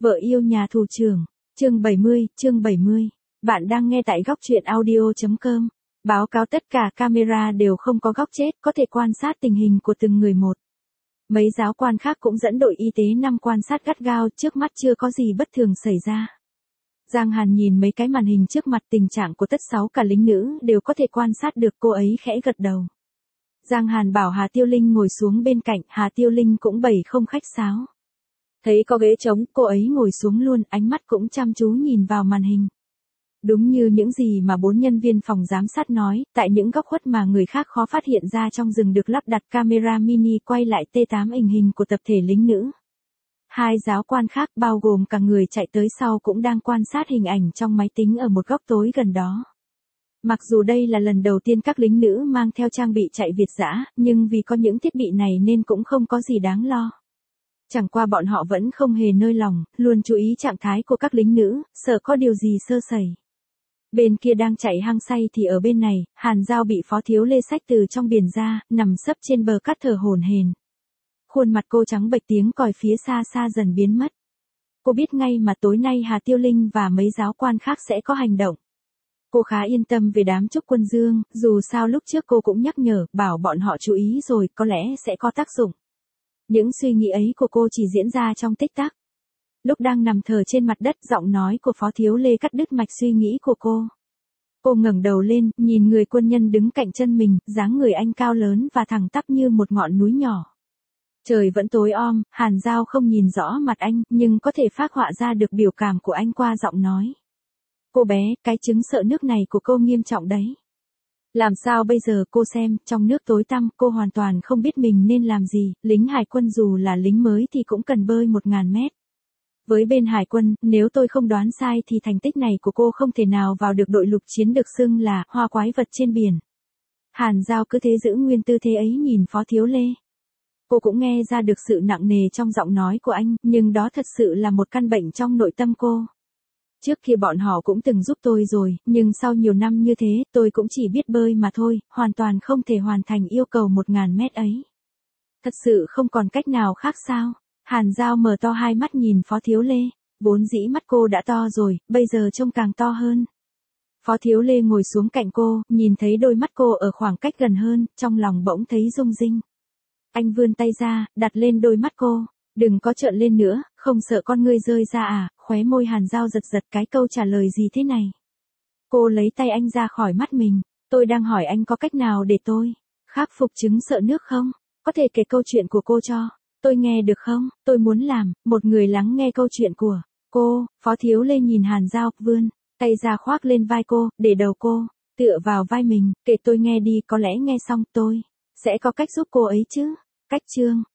Vợ yêu nhà thủ trưởng, chương 70. Bạn đang nghe tại góc truyện audio.com. Báo cáo tất cả camera đều không có góc chết, có thể quan sát tình hình của từng người một. Mấy giáo quan khác cũng dẫn đội y tế 5 quan sát gắt gao, trước mắt chưa có gì bất thường xảy ra. Giang Hàn nhìn mấy cái màn hình trước mặt, tình trạng của tất 6 cả lính nữ đều có thể quan sát được, cô ấy khẽ gật đầu. Giang Hàn bảo Hà Tiêu Linh ngồi xuống bên cạnh, Hà Tiêu Linh cũng bày không khách sáo. Thấy có ghế trống, cô ấy ngồi xuống luôn, ánh mắt cũng chăm chú nhìn vào màn hình. Đúng như những gì mà 4 nhân viên phòng giám sát nói, tại những góc khuất mà người khác khó phát hiện ra trong rừng được lắp đặt camera mini quay lại T8 hình của tập thể lính nữ. 2 giáo quan khác bao gồm cả người chạy tới sau cũng đang quan sát hình ảnh trong máy tính ở một góc tối gần đó. Mặc dù đây là lần đầu tiên các lính nữ mang theo trang bị chạy Việt dã, nhưng vì có những thiết bị này nên cũng không có gì đáng lo. Chẳng qua bọn họ vẫn không hề nơi lòng, luôn chú ý trạng thái của các lính nữ, sợ có điều gì sơ sẩy. Bên kia đang chạy hăng say thì ở bên này, Hàn Giao bị Phó Thiếu Lê xách từ trong biển ra, nằm sấp trên bờ cát thở hổn hển. Khuôn mặt cô trắng bệch, tiếng còi phía xa xa dần biến mất. Cô biết ngay mà tối nay Hà Tiêu Linh và mấy giáo quan khác sẽ có hành động. Cô khá yên tâm về đám Trúc Quân Dương, dù sao lúc trước cô cũng nhắc nhở, bảo bọn họ chú ý rồi, có lẽ sẽ có tác dụng. Những suy nghĩ ấy của cô chỉ diễn ra trong tích tắc. Lúc đang nằm thờ trên mặt đất, giọng nói của Phó Thiếu Lê cắt đứt mạch suy nghĩ của cô. Cô ngẩng đầu lên, nhìn người quân nhân đứng cạnh chân mình, dáng người anh cao lớn và thẳng tắp như một ngọn núi nhỏ. Trời vẫn tối om, Hàn Giao không nhìn rõ mặt anh, nhưng có thể phác họa ra được biểu cảm của anh qua giọng nói. Cô bé, cái chứng sợ nước này của cô nghiêm trọng đấy. Làm sao bây giờ? Cô xem, trong nước tối tăm, cô hoàn toàn không biết mình nên làm gì, lính hải quân dù là lính mới thì cũng cần bơi 1000 mét. Với bên hải quân, nếu tôi không đoán sai thì thành tích này của cô không thể nào vào được đội lục chiến được xưng là hoa quái vật trên biển. Hàn Giao cứ thế giữ nguyên tư thế ấy nhìn Phó Thiếu Lê. Cô cũng nghe ra được sự nặng nề trong giọng nói của anh, nhưng đó thật sự là một căn bệnh trong nội tâm cô. Trước kia bọn họ cũng từng giúp tôi rồi, nhưng sau nhiều năm như thế, tôi cũng chỉ biết bơi mà thôi, hoàn toàn không thể hoàn thành yêu cầu 1000 mét ấy. Thật sự không còn cách nào khác sao? Hàn Giao mở to hai mắt nhìn Phó Thiếu Lê, vốn dĩ mắt cô đã to rồi, bây giờ trông càng to hơn. Phó Thiếu Lê ngồi xuống cạnh cô, nhìn thấy đôi mắt cô ở khoảng cách gần hơn, trong lòng bỗng thấy rung rinh. Anh vươn tay ra, đặt lên đôi mắt cô. Đừng có trợn lên nữa, không sợ con ngươi rơi ra à? Khóe môi Hàn Giao giật giật, cái câu trả lời gì thế này? Cô lấy tay anh ra khỏi mắt mình. Tôi đang hỏi anh có cách nào để tôi khắc phục chứng sợ nước không? Có thể kể câu chuyện của cô cho tôi nghe được không? Tôi muốn làm một người lắng nghe câu chuyện của cô. Phó Thiếu Lê nhìn Hàn Giao, vươn tay ra khoác lên vai cô, để đầu cô tựa vào vai mình, kể tôi nghe đi, có lẽ nghe xong tôi sẽ có cách giúp cô ấy chứ. Cách chương